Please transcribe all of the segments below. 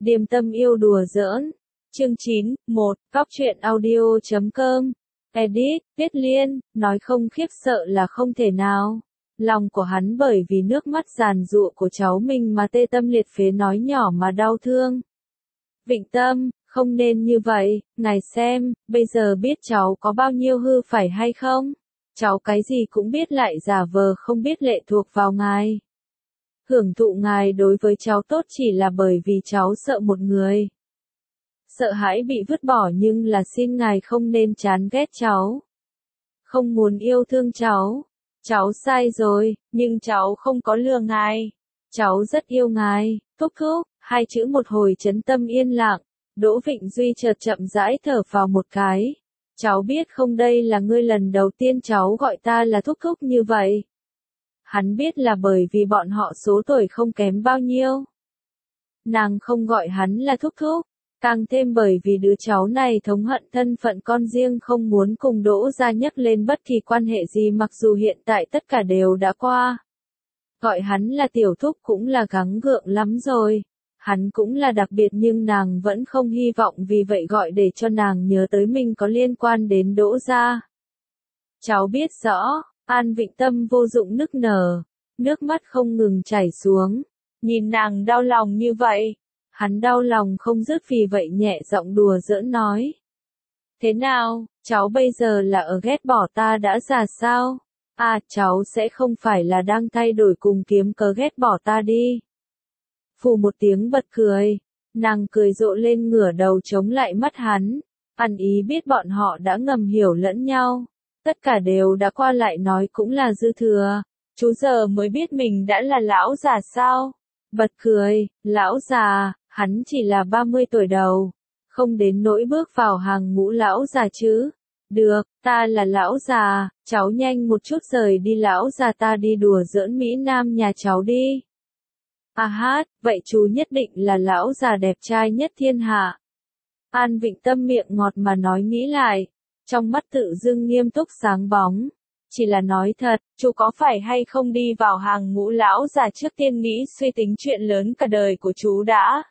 Điềm tâm yêu đùa giỡn. Chương 9, 1, Cóc truyện audio.com. Edit, Viết Liên, nói không khiếp sợ là không thể nào. Lòng của hắn bởi vì nước mắt giàn giụa của cháu mình mà tê tâm liệt phế nói nhỏ mà đau thương. Vịnh Tâm, không nên như vậy, ngài xem, bây giờ biết cháu có bao nhiêu hư phải hay không? Cháu cái gì cũng biết lại giả vờ không biết lệ thuộc vào ngài. Hưởng thụ ngài đối với cháu tốt chỉ là bởi vì cháu sợ một người. Sợ hãi bị vứt bỏ nhưng là xin ngài không nên chán ghét cháu. Không muốn yêu thương cháu. Cháu sai rồi, nhưng cháu không có lừa ngài. Cháu rất yêu ngài, thúc thúc, hai chữ một hồi chấn tâm yên lặng. Đỗ Vịnh Duy chợt chậm rãi thở vào một cái. Cháu biết không, đây là ngươi lần đầu tiên cháu gọi ta là thúc thúc như vậy. Hắn biết là bởi vì bọn họ số tuổi không kém bao nhiêu. Nàng không gọi hắn là thúc thúc, càng thêm bởi vì đứa cháu này thống hận thân phận con riêng, không muốn cùng Đỗ gia nhắc lên bất kỳ quan hệ gì, mặc dù hiện tại tất cả đều đã qua. Gọi hắn là tiểu thúc cũng là gắng gượng lắm rồi. Hắn cũng là đặc biệt nhưng nàng vẫn không hy vọng vì vậy gọi để cho nàng nhớ tới mình có liên quan đến Đỗ gia. Cháu biết rõ. An Vịnh Tâm vô dụng nức nở, nước mắt không ngừng chảy xuống, nhìn nàng đau lòng như vậy, hắn đau lòng không dứt, vì vậy nhẹ giọng đùa giỡn nói. Thế nào, cháu bây giờ là ở ghét bỏ ta đã già sao? À, cháu sẽ không phải là đang thay đổi cùng kiếm cớ ghét bỏ ta đi. Phù một tiếng bật cười, nàng cười rộ lên ngửa đầu chống lại mắt hắn, ăn ý biết bọn họ đã ngầm hiểu lẫn nhau. Tất cả đều đã qua, lại nói cũng là dư thừa. Chú giờ mới biết mình đã là lão già sao? Bật cười, lão già, hắn chỉ là 30 tuổi đầu. Không đến nỗi bước vào hàng ngũ lão già chứ. Được, ta là lão già, cháu nhanh một chút rời đi lão già, ta đi đùa giỡn Mỹ Nam nhà cháu đi. À hát, vậy chú nhất định là lão già đẹp trai nhất thiên hạ. An Vịnh Tâm miệng ngọt mà nói, nghĩ lại. Trong mắt tự dưng nghiêm túc sáng bóng. Chỉ là nói thật, chú có phải hay không đi vào hàng ngũ lão già trước tiên nghĩ suy tính chuyện lớn cả đời của chú đã?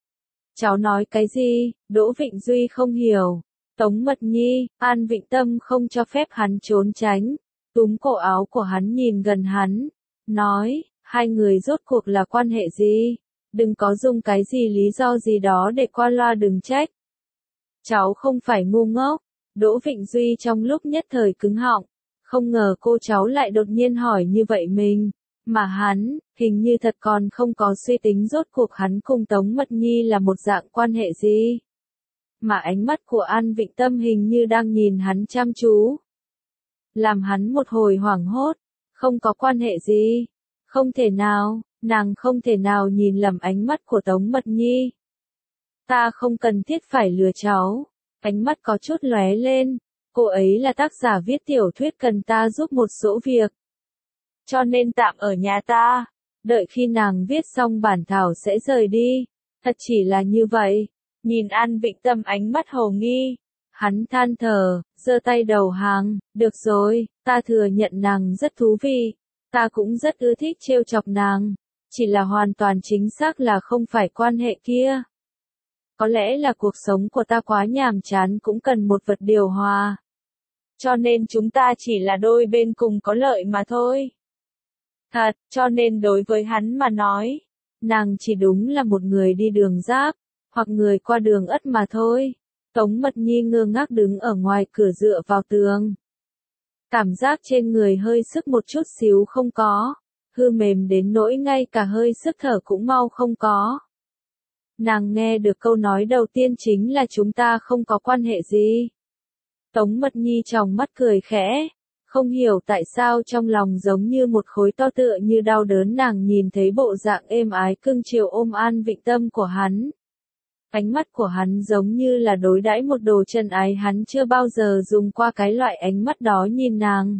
Cháu nói cái gì? Đỗ Vịnh Duy không hiểu. Tống Mật Nhi, An Vịnh Tâm không cho phép hắn trốn tránh. Túm cổ áo của hắn nhìn gần hắn. Nói, hai người rốt cuộc là quan hệ gì? Đừng có dùng cái gì lý do gì đó để qua loa, đừng trách. Cháu không phải ngu ngốc. Đỗ Vịnh Duy trong lúc nhất thời cứng họng, không ngờ cô cháu lại đột nhiên hỏi như vậy mình, mà hắn, hình như thật còn không có suy tính rốt cuộc hắn cùng Tống Mật Nhi là một dạng quan hệ gì. Mà ánh mắt của An Vịnh Tâm hình như đang nhìn hắn chăm chú. Làm hắn một hồi hoảng hốt, không có quan hệ gì, không thể nào, nàng không thể nào nhìn lầm ánh mắt của Tống Mật Nhi. Ta không cần thiết phải lừa cháu. Ánh mắt có chút lóe lên, cô ấy là tác giả viết tiểu thuyết, cần ta giúp một số việc. Cho nên tạm ở nhà ta, đợi khi nàng viết xong bản thảo sẽ rời đi. Thật chỉ là như vậy. Nhìn An Vịnh Tâm ánh mắt hồ nghi, hắn than thở, giơ tay đầu hàng, được rồi, ta thừa nhận nàng rất thú vị, ta cũng rất ưa thích trêu chọc nàng, chỉ là hoàn toàn chính xác là không phải quan hệ kia. Có lẽ là cuộc sống của ta quá nhàm chán, cũng cần một vật điều hòa. Cho nên chúng ta chỉ là đôi bên cùng có lợi mà thôi. Thật, cho nên đối với hắn mà nói, nàng chỉ đúng là một người đi đường giáp, hoặc người qua đường ất mà thôi. Tống Mật Nhi ngơ ngác đứng ở ngoài cửa dựa vào tường. Cảm giác trên người hơi sức một chút xíu không có, hư mềm đến nỗi ngay cả hơi sức thở cũng mau không có. Nàng nghe được câu nói đầu tiên chính là chúng ta không có quan hệ gì. Tống Mật Nhi tròng mắt cười khẽ, không hiểu tại sao trong lòng giống như một khối to tựa như đau đớn. Nàng nhìn thấy bộ dạng êm ái cưng chiều ôm An Vịnh Tâm của hắn. Ánh mắt của hắn giống như là đối đãi một đồ chân ái, hắn chưa bao giờ dùng qua cái loại ánh mắt đó nhìn nàng.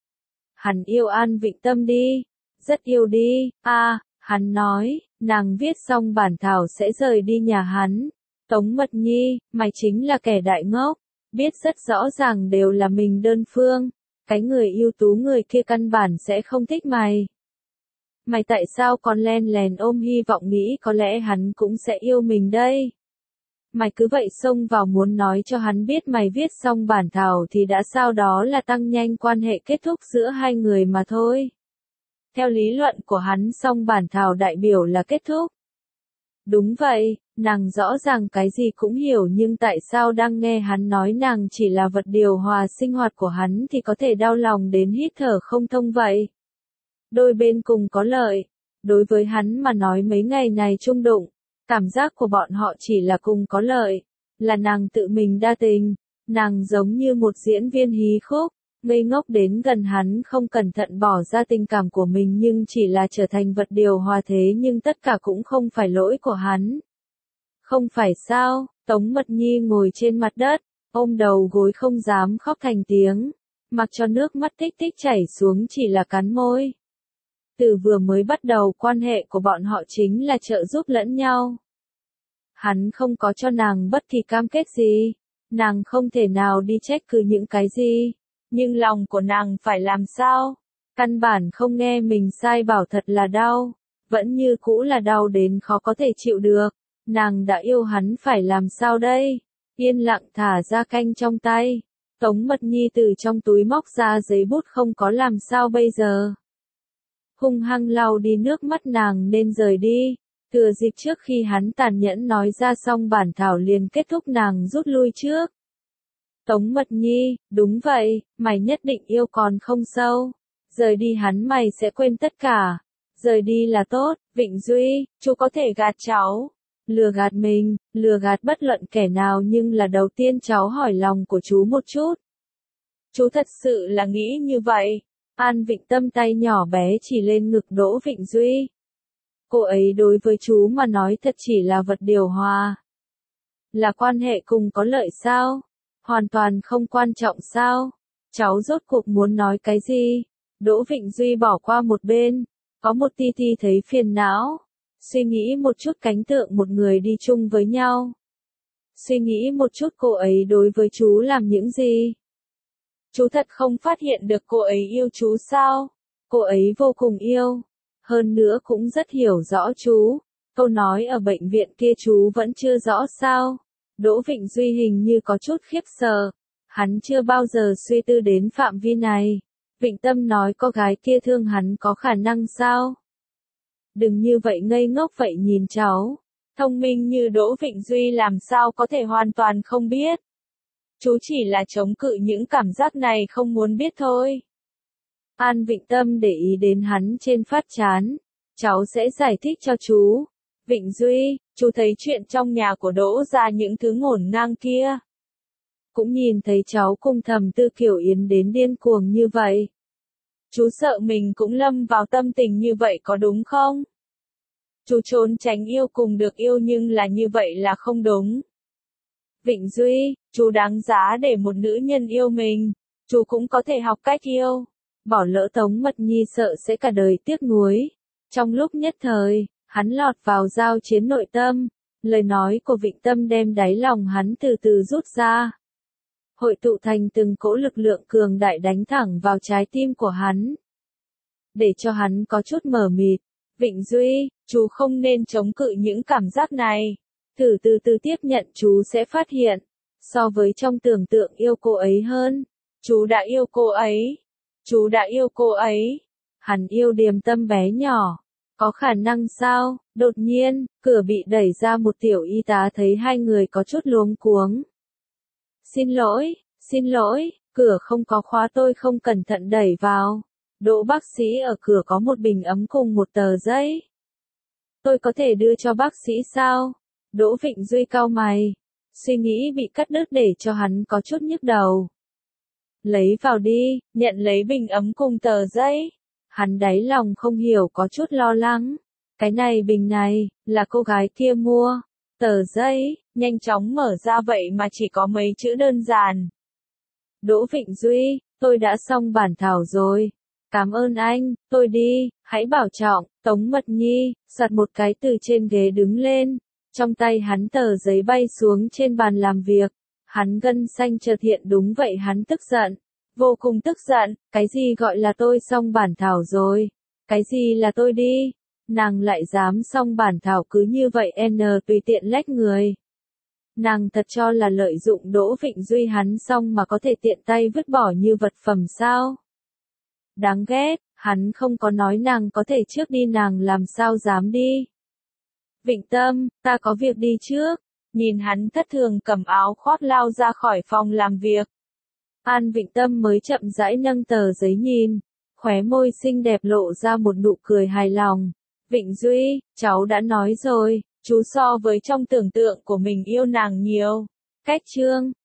Hắn yêu An Vịnh Tâm đi, rất yêu đi, hắn nói. Nàng viết xong bản thảo sẽ rời đi nhà hắn. Tống Mật Nhi, mày chính là kẻ đại ngốc, biết rất rõ ràng đều là mình đơn phương, cái người ưu tú người kia căn bản sẽ không thích mày. Mày tại sao còn len lén ôm hy vọng nghĩ có lẽ hắn cũng sẽ yêu mình đây? Mày cứ vậy xông vào muốn nói cho hắn biết mày viết xong bản thảo thì đã sao, đó là tăng nhanh quan hệ kết thúc giữa hai người mà thôi. Theo lý luận của hắn xong bản thảo đại biểu là kết thúc. Đúng vậy, nàng rõ ràng cái gì cũng hiểu nhưng tại sao đang nghe hắn nói nàng chỉ là vật điều hòa sinh hoạt của hắn thì có thể đau lòng đến hít thở không thông vậy? Đôi bên cùng có lợi. Đối với hắn mà nói mấy ngày này chung đụng, cảm giác của bọn họ chỉ là cùng có lợi. Là nàng tự mình đa tình, nàng giống như một diễn viên hí khúc, ngây ngốc đến gần hắn không cẩn thận bỏ ra tình cảm của mình nhưng chỉ là trở thành vật điều hòa thế nhưng tất cả cũng không phải lỗi của hắn. Không phải sao, Tống Mật Nhi ngồi trên mặt đất, ôm đầu gối không dám khóc thành tiếng, mặc cho nước mắt tích tích chảy xuống chỉ là cắn môi. Từ vừa mới bắt đầu quan hệ của bọn họ chính là trợ giúp lẫn nhau. Hắn không có cho nàng bất kỳ cam kết gì, nàng không thể nào đi trách cứ những cái gì, nhưng lòng của nàng phải làm sao? Căn bản không nghe mình sai bảo thật là đau, vẫn như cũ là đau đến khó có thể chịu được. Nàng đã yêu hắn phải làm sao đây? Yên lặng thả ra canh trong tay. Tống Mật Nhi từ trong túi móc ra giấy bút không có làm sao bây giờ. Hung hăng lau đi nước mắt nàng nên rời đi. Thừa dịp trước khi hắn tàn nhẫn nói ra xong bản thảo liền kết thúc nàng rút lui trước. Tống Mật Nhi, đúng vậy, mày nhất định yêu còn không sâu. Rời đi hắn mày sẽ quên tất cả. Rời đi là tốt, Vịnh Duy, chú có thể gạt cháu. Lừa gạt mình, lừa gạt bất luận kẻ nào nhưng là đầu tiên cháu hỏi lòng của chú một chút. Chú thật sự là nghĩ như vậy. An Vịnh Tâm tay nhỏ bé chỉ lên ngực Đỗ Vịnh Duy. Cô ấy đối với chú mà nói thật chỉ là vật điều hòa. Là quan hệ cùng có lợi sao? Hoàn toàn không quan trọng sao? Cháu rốt cuộc muốn nói cái gì? Đỗ Vịnh Duy bỏ qua một bên, có một ti ti thấy phiền não. Suy nghĩ một chút cảnh tượng một người đi chung với nhau. Suy nghĩ một chút cô ấy đối với chú làm những gì. Chú thật không phát hiện được cô ấy yêu chú sao? Cô ấy vô cùng yêu. Hơn nữa cũng rất hiểu rõ chú. Câu nói ở bệnh viện kia chú vẫn chưa rõ sao? Đỗ Vịnh Duy hình như có chút khiếp sợ. Hắn chưa bao giờ suy tư đến phạm vi này. Vịnh Tâm nói cô gái kia thương hắn có khả năng sao? Đừng như vậy ngây ngốc vậy nhìn cháu. Thông minh như Đỗ Vịnh Duy làm sao có thể hoàn toàn không biết. Chú chỉ là chống cự những cảm giác này không muốn biết thôi. An Vịnh Tâm để ý đến hắn trên phát trán. Cháu sẽ giải thích cho chú. Vịnh Duy, chú thấy chuyện trong nhà của Đỗ ra những thứ ngổn ngang kia. Cũng nhìn thấy cháu cùng Thẩm Tư Kiểu Yến đến điên cuồng như vậy. Chú sợ mình cũng lâm vào tâm tình như vậy có đúng không? Chú trốn tránh yêu cùng được yêu nhưng là như vậy là không đúng. Vịnh Duy, chú đáng giá để một nữ nhân yêu mình. Chú cũng có thể học cách yêu. Bỏ lỡ Tống Mật Nhi sợ sẽ cả đời tiếc nuối. Trong lúc nhất thời, hắn lọt vào giao chiến nội tâm. Lời nói của Vịnh Tâm đem đáy lòng hắn từ từ rút ra. Hội tụ thành từng cỗ lực lượng cường đại đánh thẳng vào trái tim của hắn. Để cho hắn có chút mờ mịt. Vịnh Duy, chú không nên chống cự những cảm giác này. Thử từ từ tiếp nhận chú sẽ phát hiện. So với trong tưởng tượng yêu cô ấy hơn. Chú đã yêu cô ấy. Chú đã yêu cô ấy. Hắn yêu Điềm Tâm bé nhỏ. Có khả năng sao? Đột nhiên, cửa bị đẩy ra một tiểu y tá thấy hai người có chút luống cuống. Xin lỗi, cửa không có khóa tôi không cẩn thận đẩy vào. Đỗ bác sĩ ở cửa có một bình ấm cùng một tờ giấy. Tôi có thể đưa cho bác sĩ sao? Đỗ Vịnh Duy cau mày. Suy nghĩ bị cắt đứt để cho hắn có chút nhức đầu. Lấy vào đi, nhận lấy bình ấm cùng tờ giấy. Hắn đáy lòng không hiểu có chút lo lắng. Cái này bình này, là cô gái kia mua. Tờ giấy, nhanh chóng mở ra vậy mà chỉ có mấy chữ đơn giản. Đỗ Vịnh Duy, tôi đã xong bản thảo rồi. Cảm ơn anh, tôi đi, hãy bảo trọng. Tống Mật Nhi, soạt một cái từ trên ghế đứng lên. Trong tay hắn tờ giấy bay xuống trên bàn làm việc. Hắn gân xanh chợt hiện đúng vậy hắn tức giận. Vô cùng tức giận, cái gì gọi là tôi xong bản thảo rồi. Cái gì là tôi đi? Nàng lại dám xong bản thảo cứ như vậy tùy tiện lách người. Nàng thật cho là lợi dụng Đỗ Vịnh Duy hắn xong mà có thể tiện tay vứt bỏ như vật phẩm sao? Đáng ghét, hắn không có nói nàng có thể trước đi, nàng làm sao dám đi. Vịnh Tâm, ta có việc đi trước. Nhìn hắn thất thường cầm áo khoác lao ra khỏi phòng làm việc. An Vịnh Tâm mới chậm rãi nâng tờ giấy nhìn, khóe môi xinh đẹp lộ ra một nụ cười hài lòng. Vịnh Duy, cháu đã nói rồi, chú so với trong tưởng tượng của mình yêu nàng nhiều. Cách chương